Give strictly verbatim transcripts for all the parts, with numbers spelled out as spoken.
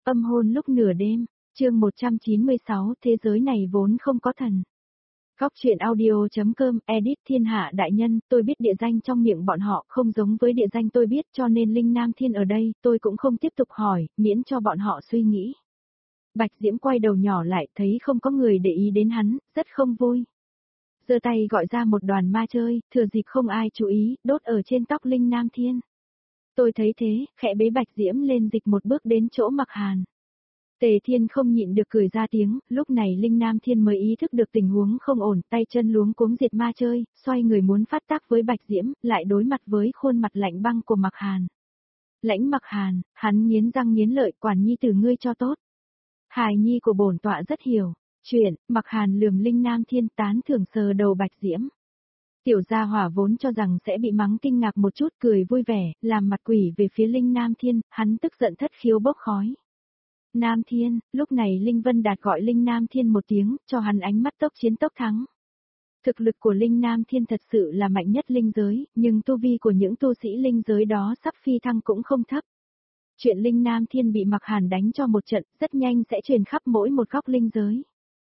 Âm hôn lúc nửa đêm, chương một trăm chín mươi sáu, thế giới này vốn không có thần. Góc truyện audio.com, edit thiên hạ đại nhân, tôi biết địa danh trong miệng bọn họ không giống với địa danh tôi biết cho nên Linh Nam Thiên ở đây, tôi cũng không tiếp tục hỏi, miễn cho bọn họ suy nghĩ. Bạch Diễm quay đầu nhỏ lại, thấy không có người để ý đến hắn, rất không vui. Giơ tay gọi ra một đoàn ma chơi, thừa dịp không ai chú ý, đốt ở trên tóc Linh Nam Thiên. Tôi thấy thế, khẽ bế Bạch Diễm lên dịch một bước đến chỗ Mặc Hàn. Tề Thiên không nhịn được cười ra tiếng, lúc này Linh Nam Thiên mới ý thức được tình huống không ổn, tay chân luống cuống diệt ma chơi, xoay người muốn phát tác với Bạch Diễm, lại đối mặt với khuôn mặt lạnh băng của Mặc Hàn. Lãnh Mặc Hàn, hắn nghiến răng nghiến lợi, quản nhi từ ngươi cho tốt. Hài nhi của bổn tọa rất hiểu. Chuyện, Mặc Hàn lườm Linh Nam Thiên tán thưởng sờ đầu Bạch Diễm. Tiểu gia hỏa vốn cho rằng sẽ bị mắng kinh ngạc một chút, cười vui vẻ, làm mặt quỷ về phía Linh Nam Thiên, hắn tức giận thất khiếu bốc khói. Nam Thiên, lúc này Linh Vân Đạt gọi Linh Nam Thiên một tiếng, cho hắn ánh mắt tốc chiến tốc thắng. Thực lực của Linh Nam Thiên thật sự là mạnh nhất linh giới, nhưng tu vi của những tu sĩ linh giới đó sắp phi thăng cũng không thấp. Chuyện Linh Nam Thiên bị Mặc Hàn đánh cho một trận, rất nhanh sẽ truyền khắp mỗi một góc linh giới.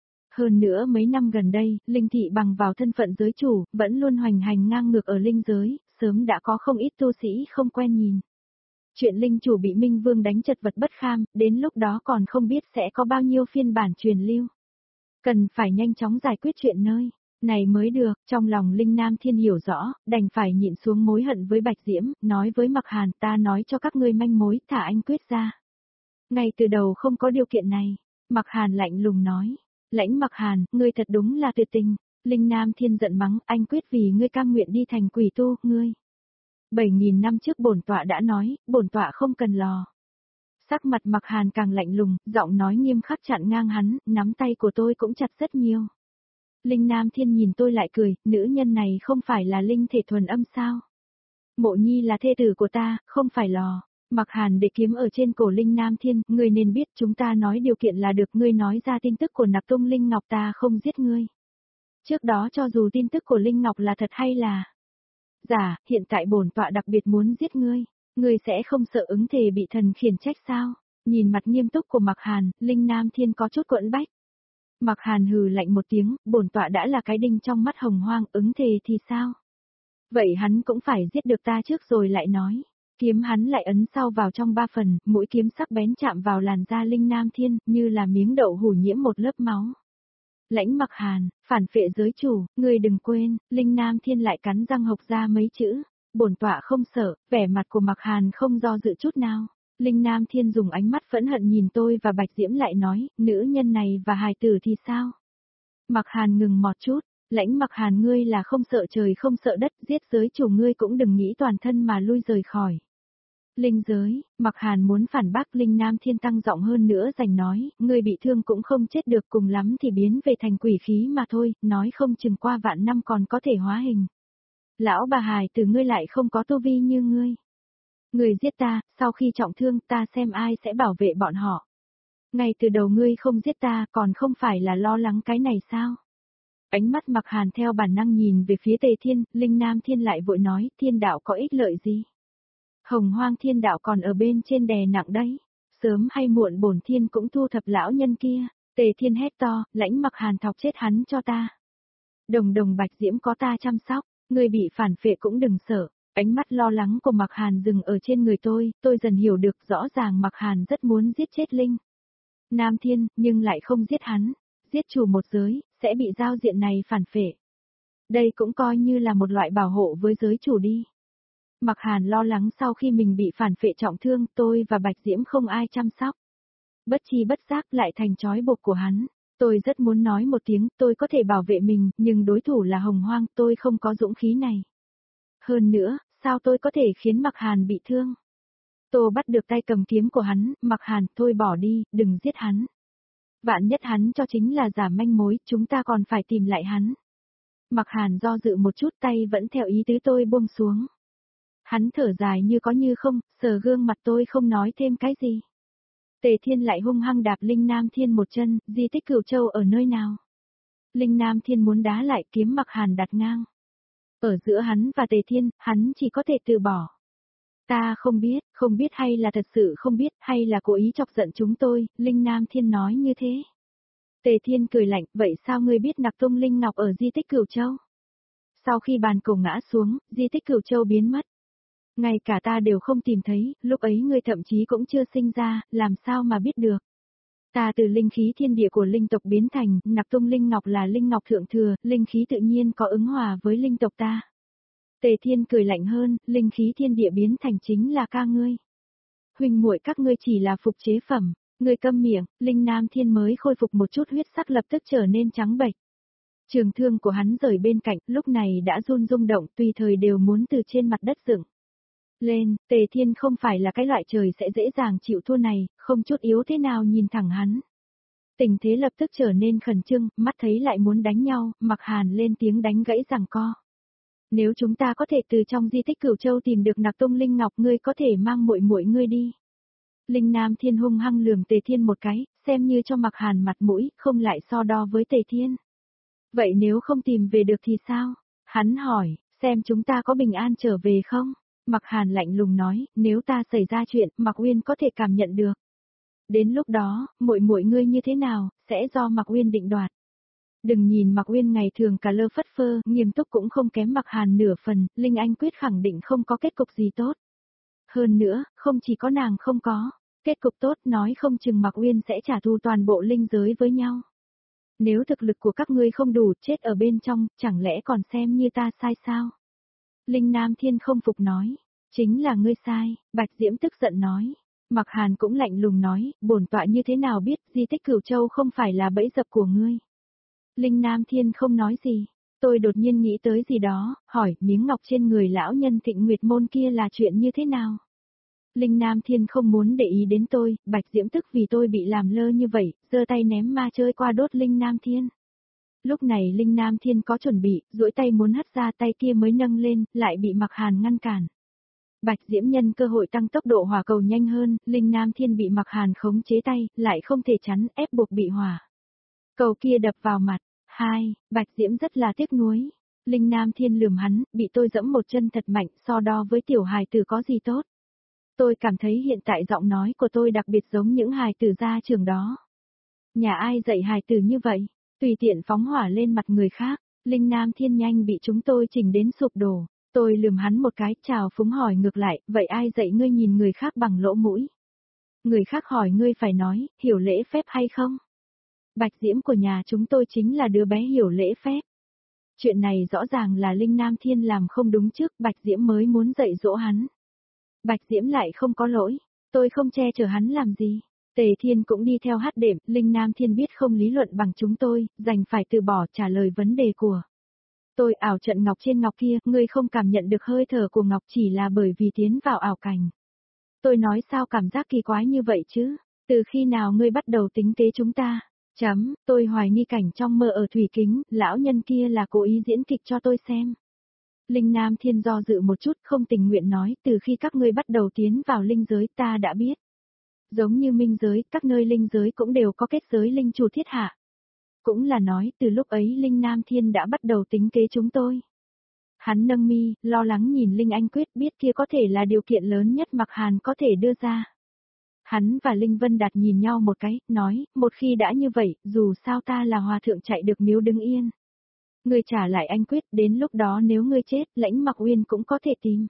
Hơn nữa mấy năm gần đây, Linh Thị bằng vào thân phận giới chủ, vẫn luôn hoành hành ngang ngược ở linh giới, sớm đã có không ít tu sĩ không quen nhìn. Chuyện Linh chủ bị Minh Vương đánh chật vật bất kham, đến lúc đó còn không biết sẽ có bao nhiêu phiên bản truyền lưu. Cần phải nhanh chóng giải quyết chuyện nơi này mới được, trong lòng Linh Nam Thiên hiểu rõ, đành phải nhịn xuống mối hận với Bạch Diễm, nói với Mặc Hàn ta nói cho các ngươi manh mối, thả anh quyết ra. Ngay từ đầu không có điều kiện này, Mặc Hàn lạnh lùng nói. Lãnh Mặc Hàn, ngươi thật đúng là tuyệt tình. Linh Nam Thiên giận mắng, anh quyết vì ngươi cam nguyện đi thành quỷ tu, ngươi. Bảy nghìn năm trước bổn tọa đã nói, bổn tọa không cần lò. Sắc mặt Mặc Hàn càng lạnh lùng, giọng nói nghiêm khắc chặn ngang hắn, nắm tay của tôi cũng chặt rất nhiều. Linh Nam Thiên nhìn tôi lại cười, nữ nhân này không phải là linh thể thuần âm sao? Mộ Nhi là thê tử của ta, không phải lò. Mặc Hàn để kiếm ở trên cổ Linh Nam Thiên, ngươi nên biết chúng ta nói điều kiện là được, ngươi nói ra tin tức của Nạp Tung Linh Ngọc ta không giết ngươi. Trước đó cho dù tin tức của Linh Ngọc là thật hay là giả, hiện tại bổn tọa đặc biệt muốn giết ngươi, ngươi sẽ không sợ ứng thể bị thần khiển trách sao? Nhìn mặt nghiêm túc của Mặc Hàn, Linh Nam Thiên có chút quẫn bách. Mặc Hàn hừ lạnh một tiếng, bổn tọa đã là cái đinh trong mắt Hồng Hoang, ứng thể thì sao? Vậy hắn cũng phải giết được ta trước rồi lại nói. Kiếm hắn lại ấn sau vào trong ba phần, mũi kiếm sắc bén chạm vào làn da Linh Nam Thiên, như là miếng đậu hủ nhiễm một lớp máu. Lãnh Mặc Hàn, phản phệ giới chủ, ngươi đừng quên, Linh Nam Thiên lại cắn răng hộc ra mấy chữ, bổn tọa không sợ, vẻ mặt của Mặc Hàn không do dự chút nào. Linh Nam Thiên dùng ánh mắt phẫn hận nhìn tôi và Bạch Diễm lại nói, nữ nhân này và hài tử thì sao? Mặc Hàn ngừng một chút. Lãnh Mặc Hàn ngươi là không sợ trời không sợ đất, giết giới chủ ngươi cũng đừng nghĩ toàn thân mà lui rời khỏi. Linh giới, Mặc Hàn muốn phản bác, Linh Nam Thiên tăng giọng hơn nữa giành nói, ngươi bị thương cũng không chết được, cùng lắm thì biến về thành quỷ khí mà thôi, nói không chừng qua vạn năm còn có thể hóa hình. Lão bà hài từ ngươi lại không có tu vi như ngươi. Ngươi giết ta, sau khi trọng thương ta xem ai sẽ bảo vệ bọn họ. Ngay từ đầu ngươi không giết ta còn không phải là lo lắng cái này sao? Ánh mắt Mặc Hàn theo bản năng nhìn về phía Tề Thiên, Linh Nam Thiên lại vội nói, thiên đạo có ích lợi gì? Hồng Hoang thiên đạo còn ở bên trên đè nặng đấy, sớm hay muộn bổn thiên cũng thu thập lão nhân kia. Tề Thiên hét to, Lãnh Mặc Hàn thọc chết hắn cho ta. Đồng đồng Bạch Diễm có ta chăm sóc, người bị phản phệ cũng đừng sợ. Ánh mắt lo lắng của Mặc Hàn dừng ở trên người tôi, tôi dần hiểu được rõ ràng Mặc Hàn rất muốn giết chết Linh Nam Thiên, nhưng lại không giết hắn. Giết chủ một giới, sẽ bị giao diện này phản phệ. Đây cũng coi như là một loại bảo hộ với giới chủ đi. Mặc Hàn lo lắng sau khi mình bị phản phệ trọng thương, tôi và Bạch Diễm không ai chăm sóc. Bất chi bất giác lại thành trói buộc của hắn. Tôi rất muốn nói một tiếng, tôi có thể bảo vệ mình, nhưng đối thủ là Hồng Hoang, tôi không có dũng khí này. Hơn nữa, sao tôi có thể khiến Mặc Hàn bị thương? Tôi bắt được tay cầm kiếm của hắn, Mặc Hàn, thôi bỏ đi, đừng giết hắn. Vạn nhất hắn cho chính là giả manh mối, chúng ta còn phải tìm lại hắn. Mặc Hàn do dự một chút, tay vẫn theo ý tứ tôi buông xuống. Hắn thở dài như có như không, sờ gương mặt tôi không nói thêm cái gì. Tề Thiên lại hung hăng đạp Linh Nam Thiên một chân, di tích Cửu Châu ở nơi nào? Linh Nam Thiên muốn đá lại, kiếm Mặc Hàn đặt ngang. Ở giữa hắn và Tề Thiên, hắn chỉ có thể từ bỏ. Ta không biết, không biết hay là thật sự không biết, hay là cố ý chọc giận chúng tôi, Linh Nam Thiên nói như thế. Tề Thiên cười lạnh, vậy sao ngươi biết Nặc Tung Linh Ngọc ở di tích Cửu Châu? Sau khi bàn cổ ngã xuống, di tích Cửu Châu biến mất. Ngay cả ta đều không tìm thấy, lúc ấy ngươi thậm chí cũng chưa sinh ra, làm sao mà biết được. Ta từ linh khí thiên địa của linh tộc biến thành, Nặc Tung Linh Ngọc là linh ngọc thượng thừa, linh khí tự nhiên có ứng hòa với linh tộc ta. Tề Thiên cười lạnh hơn, linh khí thiên địa biến thành chính là ca ngươi. Huynh muội các ngươi chỉ là phục chế phẩm, ngươi câm miệng, Linh Nam Thiên mới khôi phục một chút huyết sắc lập tức trở nên trắng bệch. Trường thương của hắn rời bên cạnh, lúc này đã run rung động, tùy thời đều muốn từ trên mặt đất dựng lên. Tề Thiên không phải là cái loại trời sẽ dễ dàng chịu thua này, không chút yếu thế nào nhìn thẳng hắn. Tình thế lập tức trở nên khẩn trương, mắt thấy lại muốn đánh nhau, Mặc Hàn lên tiếng đánh gãy giằng co. Nếu chúng ta có thể từ trong di tích Cửu Châu tìm được Nặc Tung Linh Ngọc, ngươi có thể mang muội muội ngươi đi. Linh Nam Thiên hung hăng lườm Tề Thiên một cái, xem như cho Mặc Hàn mặt mũi, không lại so đo với Tề Thiên. Vậy nếu không tìm về được thì sao? Hắn hỏi, xem chúng ta có bình an trở về không? Mặc Hàn lạnh lùng nói, nếu ta xảy ra chuyện, Mặc Uyên có thể cảm nhận được. Đến lúc đó, muội muội ngươi như thế nào, sẽ do Mặc Uyên định đoạt. Đừng nhìn Mặc Uyên ngày thường cả lơ phất phơ, nghiêm túc cũng không kém Mặc Hàn nửa phần, Linh Anh quyết khẳng định không có kết cục gì tốt. Hơn nữa, không chỉ có nàng không có, kết cục tốt nói không chừng Mặc Uyên sẽ trả thù toàn bộ linh giới với nhau. Nếu thực lực của các ngươi không đủ chết ở bên trong, chẳng lẽ còn xem như ta sai sao? Linh Nam Thiên không phục nói, chính là ngươi sai, Bạch Diễm tức giận nói. Mặc Hàn cũng lạnh lùng nói, bổn tọa như thế nào biết di tích Cửu Châu không phải là bẫy dập của ngươi. Linh Nam Thiên không nói gì, tôi đột nhiên nghĩ tới gì đó, hỏi miếng ngọc trên người lão nhân Thịnh Nguyệt Môn kia là chuyện như thế nào? Linh Nam Thiên không muốn để ý đến tôi, Bạch Diễm tức vì tôi bị làm lơ như vậy, giơ tay ném ma chơi qua đốt Linh Nam Thiên. Lúc này Linh Nam Thiên có chuẩn bị, duỗi tay muốn hất ra tay kia mới nâng lên, lại bị Mặc Hàn ngăn cản. Bạch Diễm nhân cơ hội tăng tốc độ hỏa cầu nhanh hơn, Linh Nam Thiên bị Mặc Hàn khống chế tay, lại không thể chắn, ép buộc bị hỏa. Cầu kia đập vào mặt. Hai, Bạch Diễm rất là tiếc nuối. Linh Nam Thiên lườm hắn, bị tôi dẫm một chân thật mạnh, so đo với tiểu hài tử có gì tốt. Tôi cảm thấy hiện tại giọng nói của tôi đặc biệt giống những hài tử ra trường đó. Nhà ai dạy hài tử như vậy, tùy tiện phóng hỏa lên mặt người khác, Linh Nam Thiên nhanh bị chúng tôi chỉnh đến sụp đổ. Tôi lườm hắn một cái, chào phúng hỏi ngược lại, vậy ai dạy ngươi nhìn người khác bằng lỗ mũi? Người khác hỏi ngươi phải nói, hiểu lễ phép hay không? Bạch Diễm của nhà chúng tôi chính là đứa bé hiểu lễ phép. Chuyện này rõ ràng là Linh Nam Thiên làm không đúng trước, Bạch Diễm mới muốn dạy dỗ hắn. Bạch Diễm lại không có lỗi, tôi không che chở hắn làm gì. Tề Thiên cũng đi theo hát đệm, Linh Nam Thiên biết không lý luận bằng chúng tôi, đành phải từ bỏ trả lời vấn đề của. Tôi ảo trận ngọc trên ngọc kia, ngươi không cảm nhận được hơi thở của ngọc chỉ là bởi vì tiến vào ảo cảnh. Tôi nói sao cảm giác kỳ quái như vậy chứ, từ khi nào ngươi bắt đầu tính kế chúng ta? Chấm, tôi hoài nghi cảnh trong mơ ở thủy kính, lão nhân kia là cố ý diễn kịch cho tôi xem. Linh Nam Thiên do dự một chút không tình nguyện nói, từ khi các ngươi bắt đầu tiến vào linh giới ta đã biết. Giống như minh giới, các nơi linh giới cũng đều có kết giới linh chủ thiết hạ. Cũng là nói, từ lúc ấy Linh Nam Thiên đã bắt đầu tính kế chúng tôi. Hắn nâng mi, lo lắng nhìn Linh Anh Quyết biết kia có thể là điều kiện lớn nhất Mặc Hàn có thể đưa ra. Hắn và Linh Vân Đạt nhìn nhau một cái, nói, một khi đã như vậy, dù sao ta là hòa thượng chạy được miếu đứng yên. Ngươi trả lại anh Quyết, đến lúc đó nếu ngươi chết, lãnh Mặc Uyên cũng có thể tìm.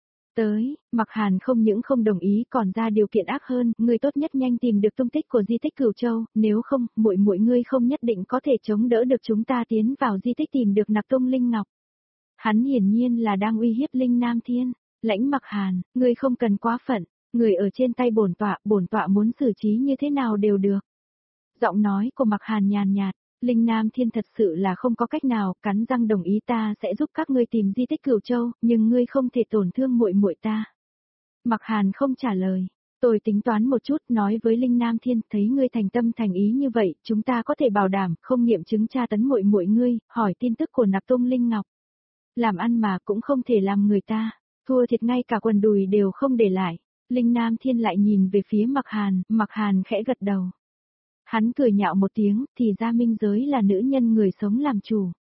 Tới, Mặc Hàn không những không đồng ý còn ra điều kiện ác hơn, ngươi tốt nhất nhanh tìm được tung tích của di tích Cửu Châu, nếu không, muội muội ngươi không nhất định có thể chống đỡ được chúng ta tiến vào di tích tìm được Nặc Tung Linh Ngọc. Hắn hiển nhiên là đang uy hiếp Linh Nam Thiên, lãnh Mặc Hàn, ngươi không cần quá phận, người ở trên tay bổn tọa, bổn tọa muốn xử trí như thế nào đều được. Giọng nói của Mặc Hàn nhàn nhạt. Linh Nam Thiên thật sự là không có cách nào, cắn răng đồng ý ta sẽ giúp các ngươi tìm di tích Cửu Châu, nhưng ngươi không thể tổn thương muội muội ta. Mặc Hàn không trả lời, tôi tính toán một chút nói với Linh Nam Thiên, thấy ngươi thành tâm thành ý như vậy, chúng ta có thể bảo đảm không nghiệm chứng tra tấn muội muội ngươi, hỏi tin tức của Nặc Tung Linh Ngọc. Làm ăn mà cũng không thể làm người ta, thua thiệt ngay cả quần đùi đều không để lại. Linh Nam Thiên lại nhìn về phía Mặc Hàn, Mặc Hàn khẽ gật đầu. Hắn cười nhạo một tiếng, thì ra minh giới là nữ nhân người sống làm chủ.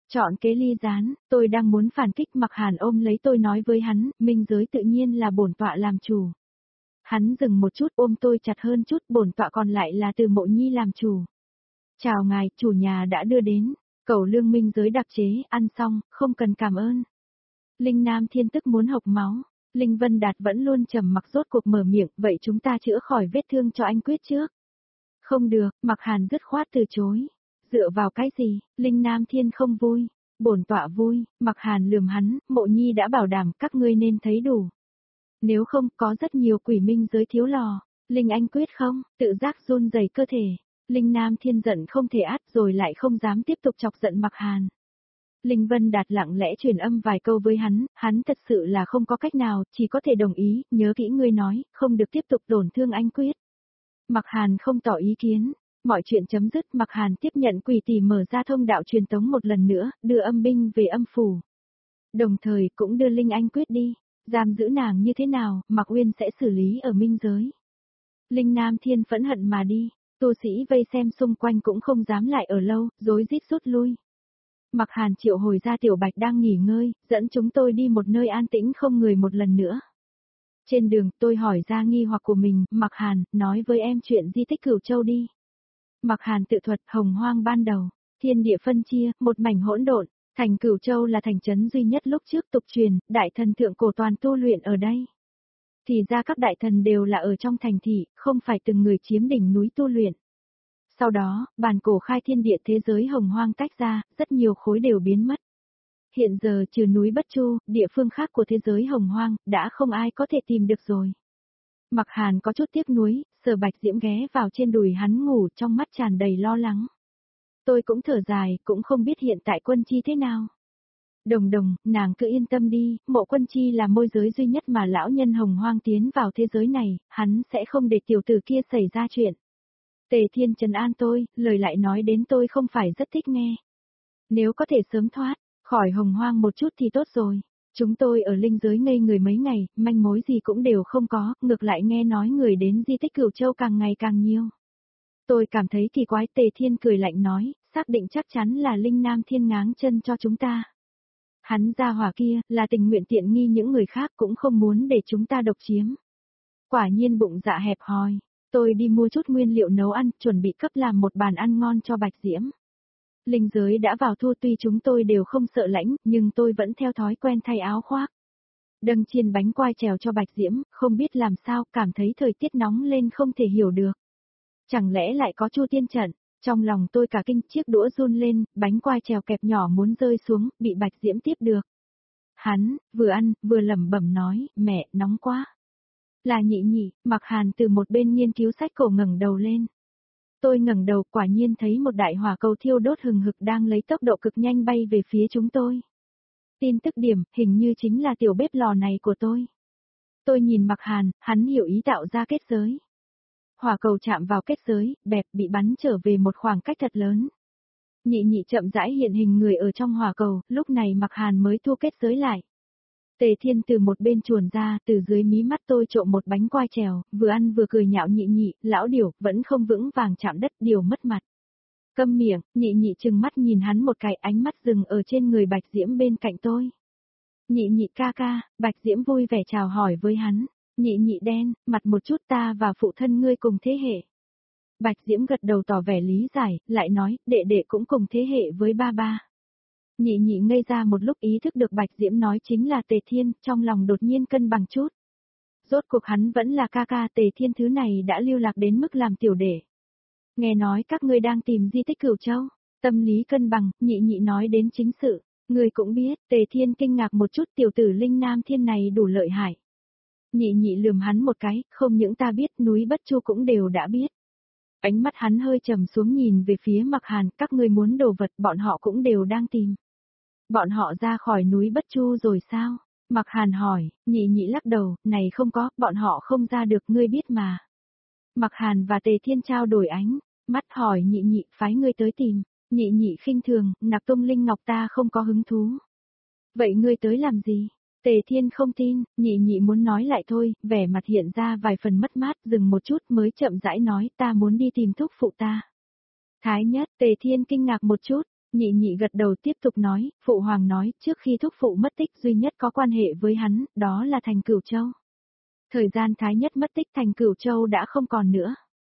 Chọn kế ly gián, tôi đang muốn phản kích Mặc Hàn ôm lấy tôi nói với hắn, minh giới tự nhiên là bổn tọa làm chủ. Hắn dừng một chút ôm tôi chặt hơn chút, bổn tọa còn lại là từ Mộ Nhi làm chủ. Chào ngài, chủ nhà đã đưa đến, cẩu lương minh giới đặc chế, ăn xong, không cần cảm ơn. Linh Nam Thiên tức muốn hộc máu, Linh Vân Đạt vẫn luôn trầm mặc rốt cuộc mở miệng, vậy chúng ta chữa khỏi vết thương cho anh Quyết trước. Không được, Mặc Hàn dứt khoát từ chối. Dựa vào cái gì, Linh Nam Thiên không vui, bổn tọa vui, Mặc Hàn lườm hắn, Mộ Nhi đã bảo đảm các ngươi nên thấy đủ. Nếu không, có rất nhiều quỷ minh giới thiếu lò, Linh Anh Quyết không, tự giác run rẩy cơ thể. Linh Nam Thiên giận không thể át rồi lại không dám tiếp tục chọc giận Mặc Hàn. Linh Vân Đạt lặng lẽ truyền âm vài câu với hắn, hắn thật sự là không có cách nào, chỉ có thể đồng ý, nhớ kỹ ngươi nói, không được tiếp tục tổn thương anh Quyết. Mặc Hàn không tỏ ý kiến, mọi chuyện chấm dứt, Mặc Hàn tiếp nhận quỷ tỷ mở ra thông đạo truyền tống một lần nữa, đưa âm binh về âm phủ. Đồng thời cũng đưa Linh Anh Quyết đi, giam giữ nàng như thế nào, Mặc Uyên sẽ xử lý ở minh giới. Linh Nam Thiên phẫn hận mà đi, tu sĩ vây xem xung quanh cũng không dám lại ở lâu, rối rít rút lui. Mặc Hàn triệu hồi ra Tiểu Bạch đang nghỉ ngơi, dẫn chúng tôi đi một nơi an tĩnh không người một lần nữa. Trên đường tôi hỏi ra nghi hoặc của mình, Mặc Hàn, nói với em chuyện di tích Cửu Châu đi. Mặc Hàn tự thuật hồng hoang ban đầu, thiên địa phân chia, một mảnh hỗn độn, thành Cửu Châu là thành trấn duy nhất lúc trước tục truyền, đại thần thượng cổ toàn tu luyện ở đây. Thì ra các đại thần đều là ở trong thành thị, không phải từng người chiếm đỉnh núi tu luyện. Sau đó, bàn cổ khai thiên địa thế giới hồng hoang tách ra, rất nhiều khối đều biến mất. Hiện giờ trừ núi Bất Chu, địa phương khác của thế giới hồng hoang, đã không ai có thể tìm được rồi. Mặc Hàn có chút tiếc nuối, Sở Bạch Diễm ghé vào trên đùi hắn ngủ trong mắt tràn đầy lo lắng. Tôi cũng thở dài, cũng không biết hiện tại Quân Chi thế nào. Đồng đồng, nàng cứ yên tâm đi, Mộ Quân Chi là môi giới duy nhất mà lão nhân hồng hoang tiến vào thế giới này, hắn sẽ không để tiểu tử kia xảy ra chuyện. Tề Thiên trấn an tôi, lời lại nói đến tôi không phải rất thích nghe. Nếu có thể sớm thoát khỏi hồng hoang một chút thì tốt rồi. Chúng tôi ở linh giới ngây người mấy ngày, manh mối gì cũng đều không có, ngược lại nghe nói người đến di tích Cửu Châu càng ngày càng nhiều. Tôi cảm thấy kỳ quái, Tề Thiên cười lạnh nói, xác định chắc chắn là Linh Nam Thiên ngáng chân cho chúng ta. Hắn ra hỏa kia, là tình nguyện tiện nghi những người khác cũng không muốn để chúng ta độc chiếm. Quả nhiên bụng dạ hẹp hòi. Tôi đi mua chút nguyên liệu nấu ăn, chuẩn bị cấp làm một bàn ăn ngon cho Bạch Diễm. Linh giới đã vào thu, tuy chúng tôi đều không sợ lạnh, nhưng tôi vẫn theo thói quen thay áo khoác. Đâng chiên bánh quai trèo cho Bạch Diễm, không biết làm sao, cảm thấy thời tiết nóng lên không thể hiểu được. Chẳng lẽ lại có Chu Tiên trận? Trong lòng tôi cả kinh, chiếc đũa run lên, bánh quai trèo kẹp nhỏ muốn rơi xuống, bị Bạch Diễm tiếp được. Hắn, vừa ăn, vừa lẩm bẩm nói, mẹ, nóng quá. Là Nhị Nhị, Mặc Hàn từ một bên nghiên cứu sách cổ ngẩng đầu lên. Tôi ngẩng đầu, quả nhiên thấy một đại hỏa cầu thiêu đốt hừng hực đang lấy tốc độ cực nhanh bay về phía chúng tôi. Tin tức điểm, hình như chính là tiểu bếp lò này của tôi. Tôi nhìn Mặc Hàn, hắn hiểu ý tạo ra kết giới. Hỏa cầu chạm vào kết giới, bẹp bị bắn trở về một khoảng cách thật lớn. Nhị Nhị chậm rãi hiện hình người ở trong hỏa cầu, lúc này Mặc Hàn mới thu kết giới lại. Tề Thiên từ một bên chuồn ra, từ dưới mí mắt tôi trộm một bánh quai trèo, vừa ăn vừa cười nhạo Nhị Nhị, lão Điểu, vẫn không vững vàng chạm đất, Điều mất mặt. Câm miệng, Nhị Nhị trừng mắt nhìn hắn một cái, ánh mắt dừng ở trên người Bạch Diễm bên cạnh tôi. Nhị Nhị ca ca, Bạch Diễm vui vẻ chào hỏi với hắn. Nhị Nhị đen, mặt một chút, ta và phụ thân ngươi cùng thế hệ. Bạch Diễm gật đầu tỏ vẻ lý giải, lại nói, đệ đệ cũng cùng thế hệ với ba ba. Nhị Nhị ngây ra một lúc ý thức được Bạch Diễm nói chính là Tề Thiên, trong lòng đột nhiên cân bằng chút. Rốt cuộc hắn vẫn là ca ca, Tề Thiên thứ này đã lưu lạc đến mức làm tiểu đệ. Nghe nói các ngươi đang tìm di tích Cửu Châu, tâm lý cân bằng, Nhị Nhị nói đến chính sự, ngươi cũng biết, Tề Thiên kinh ngạc một chút, tiểu tử Linh Nam Thiên này đủ lợi hại. Nhị Nhị lườm hắn một cái, không những ta biết, núi Bất Chu cũng đều đã biết. Ánh mắt hắn hơi trầm xuống nhìn về phía Mặc Hàn, các ngươi muốn đồ vật bọn họ cũng đều đang tìm. Bọn họ ra khỏi núi Bất Chu rồi sao? Mặc Hàn hỏi, Nhị Nhị lắc đầu, này không có, bọn họ không ra được, ngươi biết mà. Mặc Hàn và Tề Thiên trao đổi ánh mắt, hỏi Nhị Nhị, phái ngươi tới tìm. Nhị Nhị khinh thường, nạp tung linh ngọc ta không có hứng thú. Vậy ngươi tới làm gì? Tề Thiên không tin, Nhị Nhị muốn nói lại thôi, vẻ mặt hiện ra vài phần mất mát, dừng một chút mới chậm rãi nói, ta muốn đi tìm thúc phụ ta. Thái Nhất, Tề Thiên kinh ngạc một chút, Nhị nhị gật đầu tiếp tục nói, phụ hoàng nói, trước khi thúc phụ mất tích duy nhất có quan hệ với hắn, đó là thành Cửu Châu. Thời gian Thái Nhất mất tích thành Cửu Châu đã không còn nữa.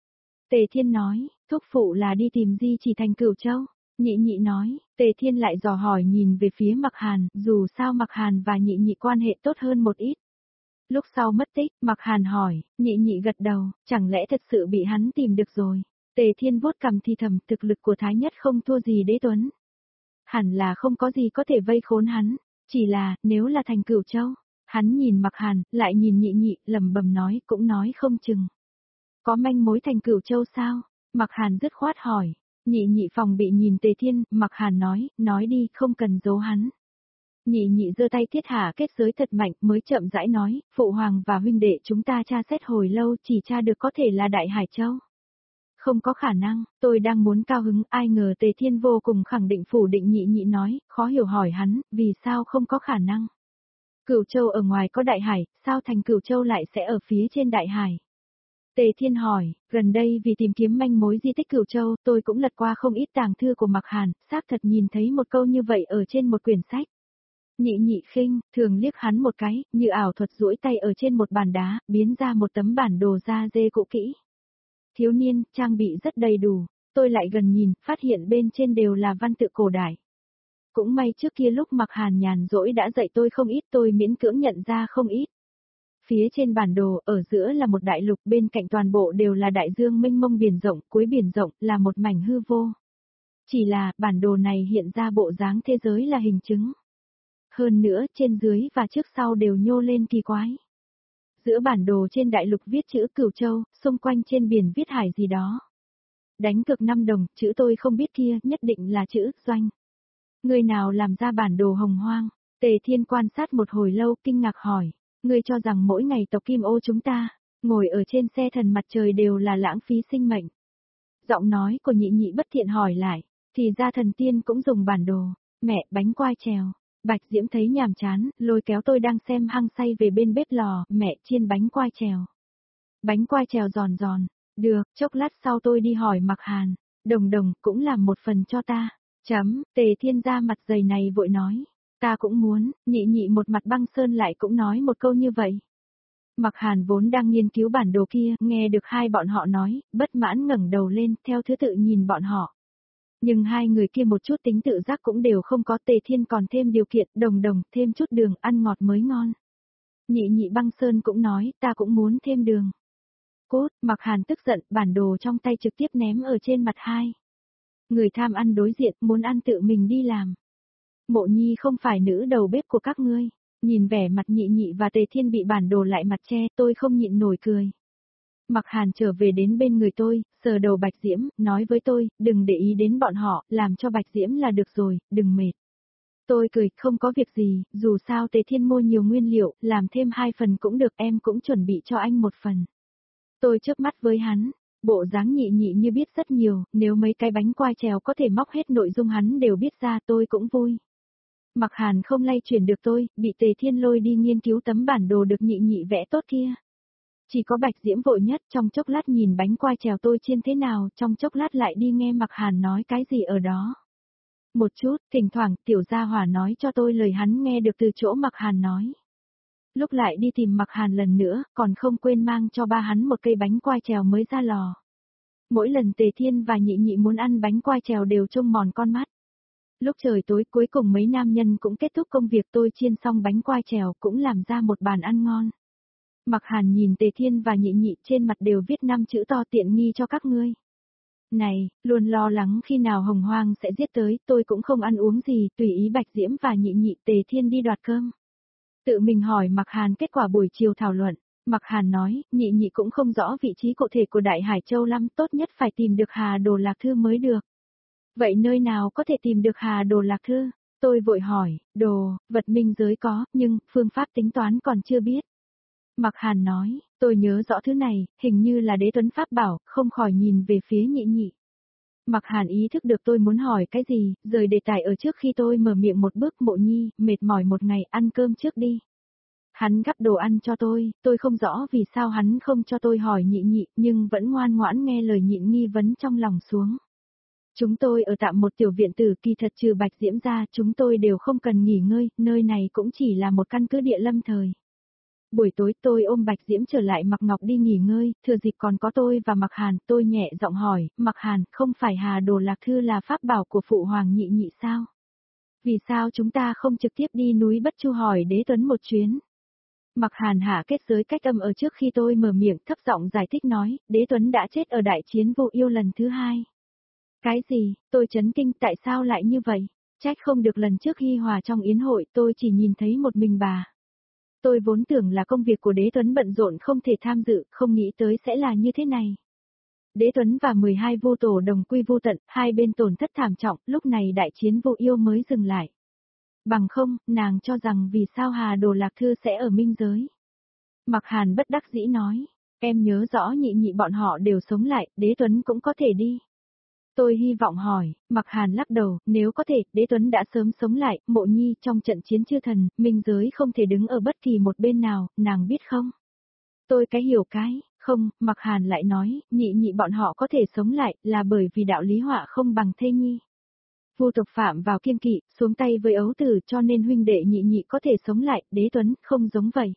Tề Thiên nói, thúc phụ là đi tìm Di Chỉ thành Cửu Châu. Nhị nhị nói, Tề Thiên lại dò hỏi nhìn về phía Mặc Hàn, dù sao Mặc Hàn và nhị nhị quan hệ tốt hơn một ít. Lúc sau mất tích, Mặc Hàn hỏi, nhị nhị gật đầu, chẳng lẽ thật sự bị hắn tìm được rồi. Tề Thiên vuốt cằm thì thầm, thực lực của Thái Nhất không thua gì Đế Tuấn. Hẳn là không có gì có thể vây khốn hắn, chỉ là, nếu là thành Cửu Châu. Hắn nhìn Mặc Hàn, lại nhìn nhị nhị, lẩm bẩm nói, cũng nói không chừng. Có manh mối thành Cửu Châu sao? Mặc Hàn dứt khoát hỏi. Nhị nhị phòng bị nhìn Tề Thiên, Mặc Hàn nói, nói đi, không cần giấu hắn. Nhị nhị giơ tay thiết hạ kết giới thật mạnh mới chậm rãi nói, phụ hoàng và huynh đệ chúng ta tra xét hồi lâu chỉ tra được có thể là Đại Hải Châu. Không có khả năng, tôi đang muốn cao hứng, ai ngờ Tề Thiên vô cùng khẳng định phủ định nhị nhị nói, khó hiểu hỏi hắn, vì sao không có khả năng. Cửu Châu ở ngoài có Đại Hải, sao thành Cửu Châu lại sẽ ở phía trên Đại Hải? Tề Thiên hỏi, gần đây vì tìm kiếm manh mối di tích Cửu Châu, tôi cũng lật qua không ít tàng thư của Mặc Hàn, xác thật nhìn thấy một câu như vậy ở trên một quyển sách. Nhị nhị khinh, thường liếc hắn một cái, như ảo thuật duỗi tay ở trên một bàn đá, biến ra một tấm bản đồ da dê cũ kỹ. Thiếu niên, trang bị rất đầy đủ, tôi lại gần nhìn, phát hiện bên trên đều là văn tự cổ đại. Cũng may trước kia lúc Mặc Hàn nhàn rỗi đã dạy tôi không ít, tôi miễn cưỡng nhận ra không ít. Phía trên bản đồ, ở giữa là một đại lục, bên cạnh toàn bộ đều là đại dương mênh mông biển rộng, cuối biển rộng là một mảnh hư vô. Chỉ là, bản đồ này hiện ra bộ dáng thế giới là hình chứng. Hơn nữa, trên dưới và trước sau đều nhô lên kỳ quái. Giữa bản đồ trên đại lục viết chữ Cửu Châu, xung quanh trên biển viết hải gì đó. Đánh cược năm đồng, chữ tôi không biết kia, nhất định là chữ Doanh. Người nào làm ra bản đồ hồng hoang? Tề Thiên quan sát một hồi lâu, kinh ngạc hỏi. Ngươi cho rằng mỗi ngày tộc Kim Ô chúng ta, ngồi ở trên xe thần mặt trời đều là lãng phí sinh mệnh. Giọng nói của nhị nhị bất thiện hỏi lại, thì ra thần tiên cũng dùng bản đồ, mẹ bánh quai trèo. Bạch Diễm thấy nhàm chán, lôi kéo tôi đang xem hăng say về bên bếp lò, mẹ chiên bánh quai trèo. Bánh quai trèo giòn giòn, được, chốc lát sau tôi đi hỏi Mặc Hàn, đồng đồng cũng làm một phần cho ta. Chấm, Tề Thiên ra mặt dày này vội nói. Ta cũng muốn, nhị nhị một mặt băng sơn lại cũng nói một câu như vậy. Mặc Hàn vốn đang nghiên cứu bản đồ kia, nghe được hai bọn họ nói, bất mãn ngẩng đầu lên, theo thứ tự nhìn bọn họ. Nhưng hai người kia một chút tính tự giác cũng đều không có. Tề Thiên còn thêm điều kiện, đồng đồng, thêm chút đường, ăn ngọt mới ngon. Nhị nhị băng sơn cũng nói, ta cũng muốn thêm đường. Cốt, Mặc Hàn tức giận, bản đồ trong tay trực tiếp ném ở trên mặt hai. Người tham ăn đối diện, muốn ăn tự mình đi làm. Mộ Nhi không phải nữ đầu bếp của các ngươi. Nhìn vẻ mặt nhị nhị và Tề Thiên bị bản đồ lại mặt che, tôi không nhịn nổi cười. Mặc Hàn trở về đến bên người tôi, sờ đầu Bạch Diễm, nói với tôi, đừng để ý đến bọn họ, làm cho Bạch Diễm là được rồi, đừng mệt. Tôi cười, không có việc gì, dù sao Tề Thiên mua nhiều nguyên liệu, làm thêm hai phần cũng được, em cũng chuẩn bị cho anh một phần. Tôi chớp mắt với hắn, bộ dáng nhị nhị như biết rất nhiều, nếu mấy cái bánh quai trèo có thể móc hết nội dung hắn đều biết ra tôi cũng vui. Mặc Hàn không lay chuyển được tôi, bị Tề Thiên lôi đi nghiên cứu tấm bản đồ được nhị nhị vẽ tốt kia. Chỉ có Bạch Diễm vội nhất, trong chốc lát nhìn bánh quai trèo tôi chiên thế nào, trong chốc lát lại đi nghe Mặc Hàn nói cái gì ở đó. Một chút, thỉnh thoảng tiểu gia hỏa nói cho tôi lời hắn nghe được từ chỗ Mặc Hàn nói. Lúc lại đi tìm Mặc Hàn lần nữa, còn không quên mang cho ba hắn một cây bánh quai trèo mới ra lò. Mỗi lần Tề Thiên và nhị nhị muốn ăn bánh quai trèo đều trông mòn con mắt. Lúc trời tối cuối cùng mấy nam nhân cũng kết thúc công việc, tôi chiên xong bánh quai trèo cũng làm ra một bàn ăn ngon. Mặc Hàn nhìn Tề Thiên và nhị nhị trên mặt đều viết năm chữ to tiện nghi cho các ngươi. Này, luôn lo lắng khi nào hồng hoang sẽ giết tới, tôi cũng không ăn uống gì, tùy ý Bạch Diễm và nhị nhị. Tề Thiên đi đoạt cơm. Tự mình hỏi Mặc Hàn kết quả buổi chiều thảo luận. Mặc Hàn nói, nhị nhị cũng không rõ vị trí cụ thể của Đại Hải Châu lắm, tốt nhất phải tìm được Hà Đồ Lạc Thư mới được. Vậy nơi nào có thể tìm được Hà Đồ Lạc Thư? Tôi vội hỏi, đồ, vật minh giới có, nhưng phương pháp tính toán còn chưa biết. Mặc Hàn nói, tôi nhớ rõ thứ này, hình như là Đế Tuấn Pháp bảo, không khỏi nhìn về phía nhị nhị. Mặc Hàn ý thức được tôi muốn hỏi cái gì, rời đề tài ở trước khi tôi mở miệng một bước. Mộ Nhi, mệt mỏi một ngày, ăn cơm trước đi. Hắn gắp đồ ăn cho tôi, tôi không rõ vì sao hắn không cho tôi hỏi nhị nhị, nhưng vẫn ngoan ngoãn nghe lời nhịn nghi vấn trong lòng xuống. Chúng tôi ở tạm một tiểu viện tử, kỳ thật trừ Bạch Diễm ra, chúng tôi đều không cần nghỉ ngơi, nơi này cũng chỉ là một căn cứ địa lâm thời. Buổi tối tôi ôm Bạch Diễm trở lại Mạc Ngọc đi nghỉ ngơi, thừa dịp còn có tôi và Mạc Hàn, tôi nhẹ giọng hỏi, Mạc Hàn, không phải Hà Đồ Lạc Thư là pháp bảo của Phụ Hoàng Nhị Nhị sao? Vì sao chúng ta không trực tiếp đi núi Bất Chu hỏi Đế Tuấn một chuyến? Mạc Hàn hạ kết giới cách âm ở trước khi tôi mở miệng, thấp giọng giải thích nói, Đế Tuấn đã chết ở đại chiến Vô Yêu lần thứ hai. Cái gì? Tôi chấn kinh, tại sao lại như vậy? Trách không được lần trước hi hòa trong yến hội tôi chỉ nhìn thấy một mình bà. Tôi vốn tưởng là công việc của Đế Tuấn bận rộn không thể tham dự, không nghĩ tới sẽ là như thế này. Đế Tuấn và mười hai vô tổ đồng quy vô tận, hai bên tổn thất thảm trọng, lúc này đại chiến Vô Yêu mới dừng lại. Bằng không, nàng cho rằng vì sao Hà Đồ Lạc Thư sẽ ở minh giới. Mạc Hàn bất đắc dĩ nói, em nhớ rõ Nhị Nhị bọn họ đều sống lại, Đế Tuấn cũng có thể đi. Tôi hy vọng hỏi, Mạc Hàn lắc đầu, nếu có thể, Đế Tuấn đã sớm sống lại, Mộ Nhi trong trận chiến chư thần, minh giới không thể đứng ở bất kỳ một bên nào, nàng biết không? Tôi cái hiểu cái, không, Mạc Hàn lại nói, Nhị Nhị bọn họ có thể sống lại, là bởi vì đạo lý họa không bằng thê nhi. Vu tộc phạm vào kiêng kỵ, xuống tay với ấu tử cho nên huynh đệ Nhị Nhị có thể sống lại, Đế Tuấn không giống vậy.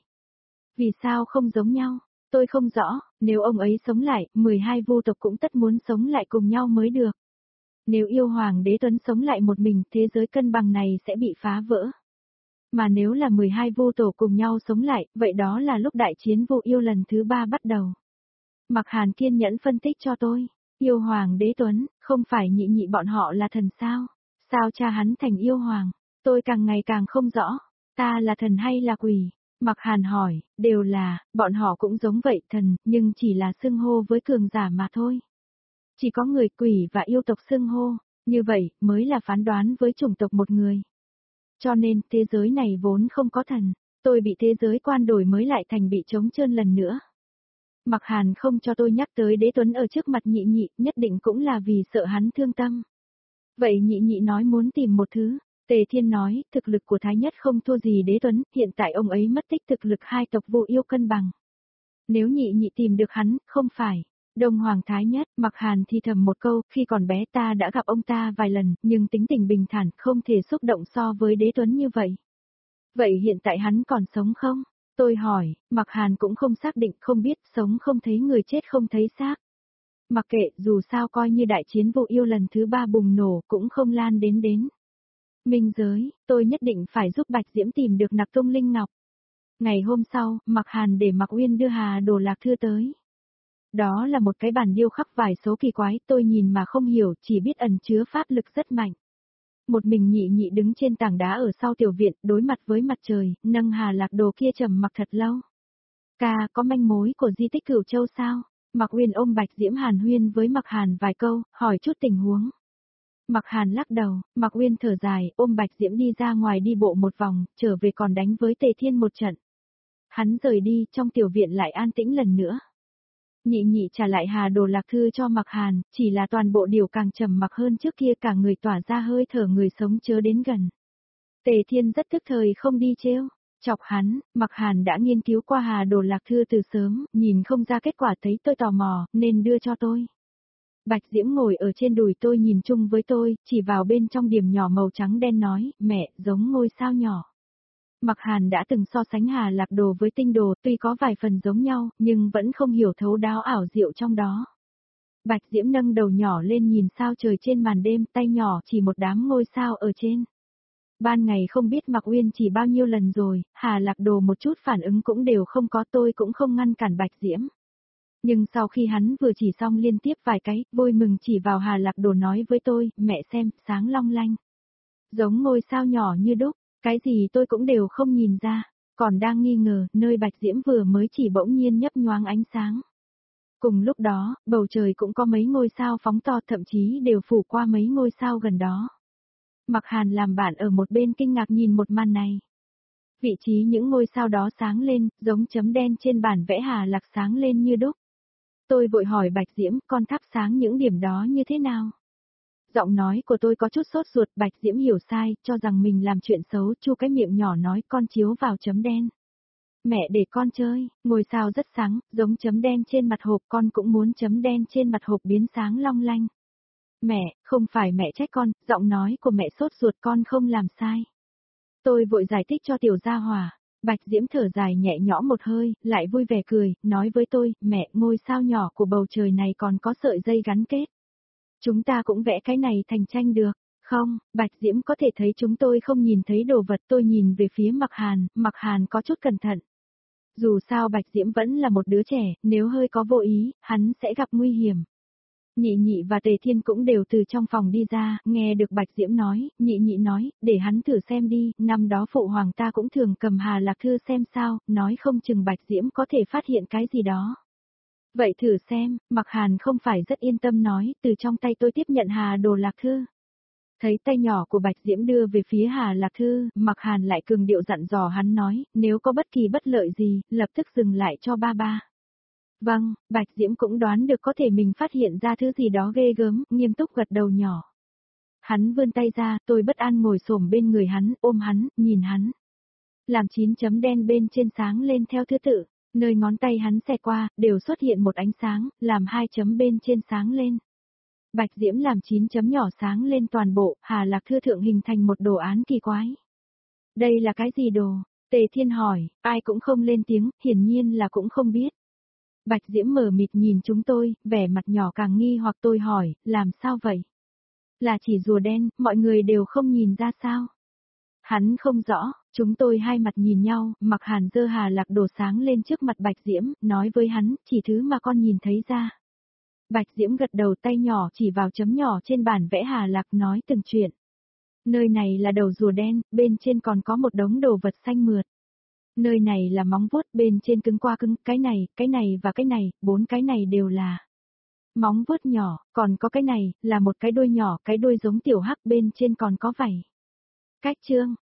Vì sao không giống nhau? Tôi không rõ, nếu ông ấy sống lại, mười hai vu tộc cũng tất muốn sống lại cùng nhau mới được. Nếu yêu hoàng Đế Tuấn sống lại một mình, thế giới cân bằng này sẽ bị phá vỡ. Mà nếu là mười hai vu tổ cùng nhau sống lại, vậy đó là lúc đại chiến Vô Yêu lần thứ ba bắt đầu. Mạc Hàn kiên nhẫn phân tích cho tôi, yêu hoàng Đế Tuấn, không phải Nhị Nhị bọn họ là thần sao? Sao cha hắn thành yêu hoàng? Tôi càng ngày càng không rõ, ta là thần hay là quỷ? Mạc Hàn hỏi, đều là, bọn họ cũng giống vậy thần, nhưng chỉ là xưng hô với cường giả mà thôi. Chỉ có người quỷ và yêu tộc xưng hô, như vậy mới là phán đoán với chủng tộc một người. Cho nên, thế giới này vốn không có thần, tôi bị thế giới quan đổi mới lại thành bị trống trơn lần nữa. Mạc Hàn không cho tôi nhắc tới Đế Tuấn ở trước mặt Nhị Nhị, nhất định cũng là vì sợ hắn thương tâm. Vậy Nhị Nhị nói muốn tìm một thứ. Tề Thiên nói, thực lực của Thái Nhất không thua gì Đế Tuấn, hiện tại ông ấy mất tích thực lực hai tộc Vô Yêu cân bằng. Nếu Nhị Nhị tìm được hắn, không phải. Đông Hoàng Thái Nhất, Mạc Hàn thì thầm một câu, khi còn bé ta đã gặp ông ta vài lần, nhưng tính tình bình thản, không thể xúc động so với Đế Tuấn như vậy. Vậy hiện tại hắn còn sống không? Tôi hỏi, Mạc Hàn cũng không xác định, không biết, sống không thấy người chết không thấy xác. Mặc kệ, dù sao coi như đại chiến Vô Yêu lần thứ ba bùng nổ cũng không lan đến đến. Minh giới, tôi nhất định phải giúp Bạch Diễm tìm được nặc tung linh ngọc. Ngày hôm sau, Mạc Hàn để Mạc Uyên đưa Hà Đồ Lạc Thư tới. Đó là một cái bản điêu khắc vài số kỳ quái, tôi nhìn mà không hiểu, chỉ biết ẩn chứa pháp lực rất mạnh. Một mình Nhị Nhị đứng trên tảng đá ở sau tiểu viện, đối mặt với mặt trời, nâng Hà Lạc Đồ kia trầm mặc thật lâu. Ca, có manh mối của di tích Cửu Châu sao? Mạc Uyên ôm Bạch Diễm hàn huyên với Mạc Hàn vài câu, hỏi chút tình huống. Mạc Hàn lắc đầu, Mạc Uyên thở dài, ôm Bạch Diễm đi ra ngoài đi bộ một vòng, trở về còn đánh với Tề Thiên một trận. Hắn rời đi, trong tiểu viện lại an tĩnh lần nữa. Nhị Nhị trả lại Hà Đồ Lạc Thư cho Mạc Hàn, chỉ là toàn bộ điều càng trầm mặc hơn trước kia, cả người tỏa ra hơi thở người sống chớ đến gần. Tề Thiên rất tức thời không đi trêu, chọc hắn, Mạc Hàn đã nghiên cứu qua Hà Đồ Lạc Thư từ sớm, nhìn không ra kết quả thấy tôi tò mò, nên đưa cho tôi. Bạch Diễm ngồi ở trên đùi tôi nhìn chung với tôi, chỉ vào bên trong điểm nhỏ màu trắng đen nói, mẹ, giống ngôi sao nhỏ. Mạc Hàn đã từng so sánh Hà Lạc Đồ với tinh đồ, tuy có vài phần giống nhau, nhưng vẫn không hiểu thấu đáo ảo diệu trong đó. Bạch Diễm nâng đầu nhỏ lên nhìn sao trời trên màn đêm, tay nhỏ chỉ một đám ngôi sao ở trên. Ban ngày không biết Mạc Uyên chỉ bao nhiêu lần rồi, Hà Lạc Đồ một chút phản ứng cũng đều không có, tôi cũng không ngăn cản Bạch Diễm. Nhưng sau khi hắn vừa chỉ xong liên tiếp vài cái, vui mừng chỉ vào Hà Lạc Đồ nói với tôi, mẹ xem, sáng long lanh. Giống ngôi sao nhỏ như đúc, cái gì tôi cũng đều không nhìn ra, còn đang nghi ngờ, nơi Bạch Diễm vừa mới chỉ bỗng nhiên nhấp nhoáng ánh sáng. Cùng lúc đó, bầu trời cũng có mấy ngôi sao phóng to, thậm chí đều phủ qua mấy ngôi sao gần đó. Mạc Hàn làm bạn ở một bên kinh ngạc nhìn một màn này. Vị trí những ngôi sao đó sáng lên, giống chấm đen trên bản vẽ Hà Lạc sáng lên như đúc. Tôi vội hỏi Bạch Diễm, con thắp sáng những điểm đó như thế nào? Giọng nói của tôi có chút sốt ruột, Bạch Diễm hiểu sai, cho rằng mình làm chuyện xấu, chu cái miệng nhỏ nói con chiếu vào chấm đen. Mẹ để con chơi, ngôi sao rất sáng, giống chấm đen trên mặt hộp, con cũng muốn chấm đen trên mặt hộp biến sáng long lanh. Mẹ, không phải mẹ trách con, giọng nói của mẹ sốt ruột con không làm sai. Tôi vội giải thích cho tiểu gia hòa. Bạch Diễm thở dài nhẹ nhõm một hơi, lại vui vẻ cười, nói với tôi, mẹ, ngôi sao nhỏ của bầu trời này còn có sợi dây gắn kết. Chúng ta cũng vẽ cái này thành tranh được. Không, Bạch Diễm có thể thấy chúng tôi không nhìn thấy đồ vật, tôi nhìn về phía Mặc Hàn, Mặc Hàn có chút cẩn thận. Dù sao Bạch Diễm vẫn là một đứa trẻ, nếu hơi có vô ý, hắn sẽ gặp nguy hiểm. Nhị nhị và Tề Thiên cũng đều từ trong phòng đi ra, nghe được Bạch Diễm nói, nhị nhị nói, để hắn thử xem đi, năm đó phụ hoàng ta cũng thường cầm Hà Lạc Thư xem sao, nói không chừng Bạch Diễm có thể phát hiện cái gì đó. Vậy thử xem, Mặc Hàn không phải rất yên tâm nói, từ trong tay tôi tiếp nhận Hà Đồ Lạc Thư. Thấy tay nhỏ của Bạch Diễm đưa về phía Hà Lạc Thư, Mặc Hàn lại cường điệu dặn dò hắn nói, nếu có bất kỳ bất lợi gì, lập tức dừng lại cho ba ba. Vâng, Bạch Diễm cũng đoán được có thể mình phát hiện ra thứ gì đó ghê gớm, nghiêm túc gật đầu nhỏ. Hắn vươn tay ra, tôi bất an ngồi xổm bên người hắn, ôm hắn, nhìn hắn. Làm chín chấm đen bên trên sáng lên theo thứ tự, nơi ngón tay hắn xẹt qua, đều xuất hiện một ánh sáng, làm hai chấm bên trên sáng lên. Bạch Diễm làm chín chấm nhỏ sáng lên toàn bộ, Hà Lạc Thư thượng hình thành một đồ án kỳ quái. Đây là cái gì đồ? Tề Thiên hỏi, ai cũng không lên tiếng, hiển nhiên là cũng không biết. Bạch Diễm mờ mịt nhìn chúng tôi, vẻ mặt nhỏ càng nghi hoặc tôi hỏi, làm sao vậy? Là chỉ rùa đen, mọi người đều không nhìn ra sao? Hắn không rõ, chúng tôi hai mặt nhìn nhau, Mặc Hàn giơ Hà Lạc đồ sáng lên trước mặt Bạch Diễm, nói với hắn, chỉ thứ mà con nhìn thấy ra. Bạch Diễm gật đầu tay nhỏ chỉ vào chấm nhỏ trên bản vẽ Hà Lạc nói từng chuyện. Nơi này là đầu rùa đen, bên trên còn có một đống đồ vật xanh mượt. Nơi này là móng vuốt, bên trên cứng qua cứng, cái này, cái này và cái này, bốn cái này đều là móng vuốt nhỏ, còn có cái này, là một cái đuôi nhỏ, cái đuôi giống tiểu hắc bên trên còn có vảy. Cách chương,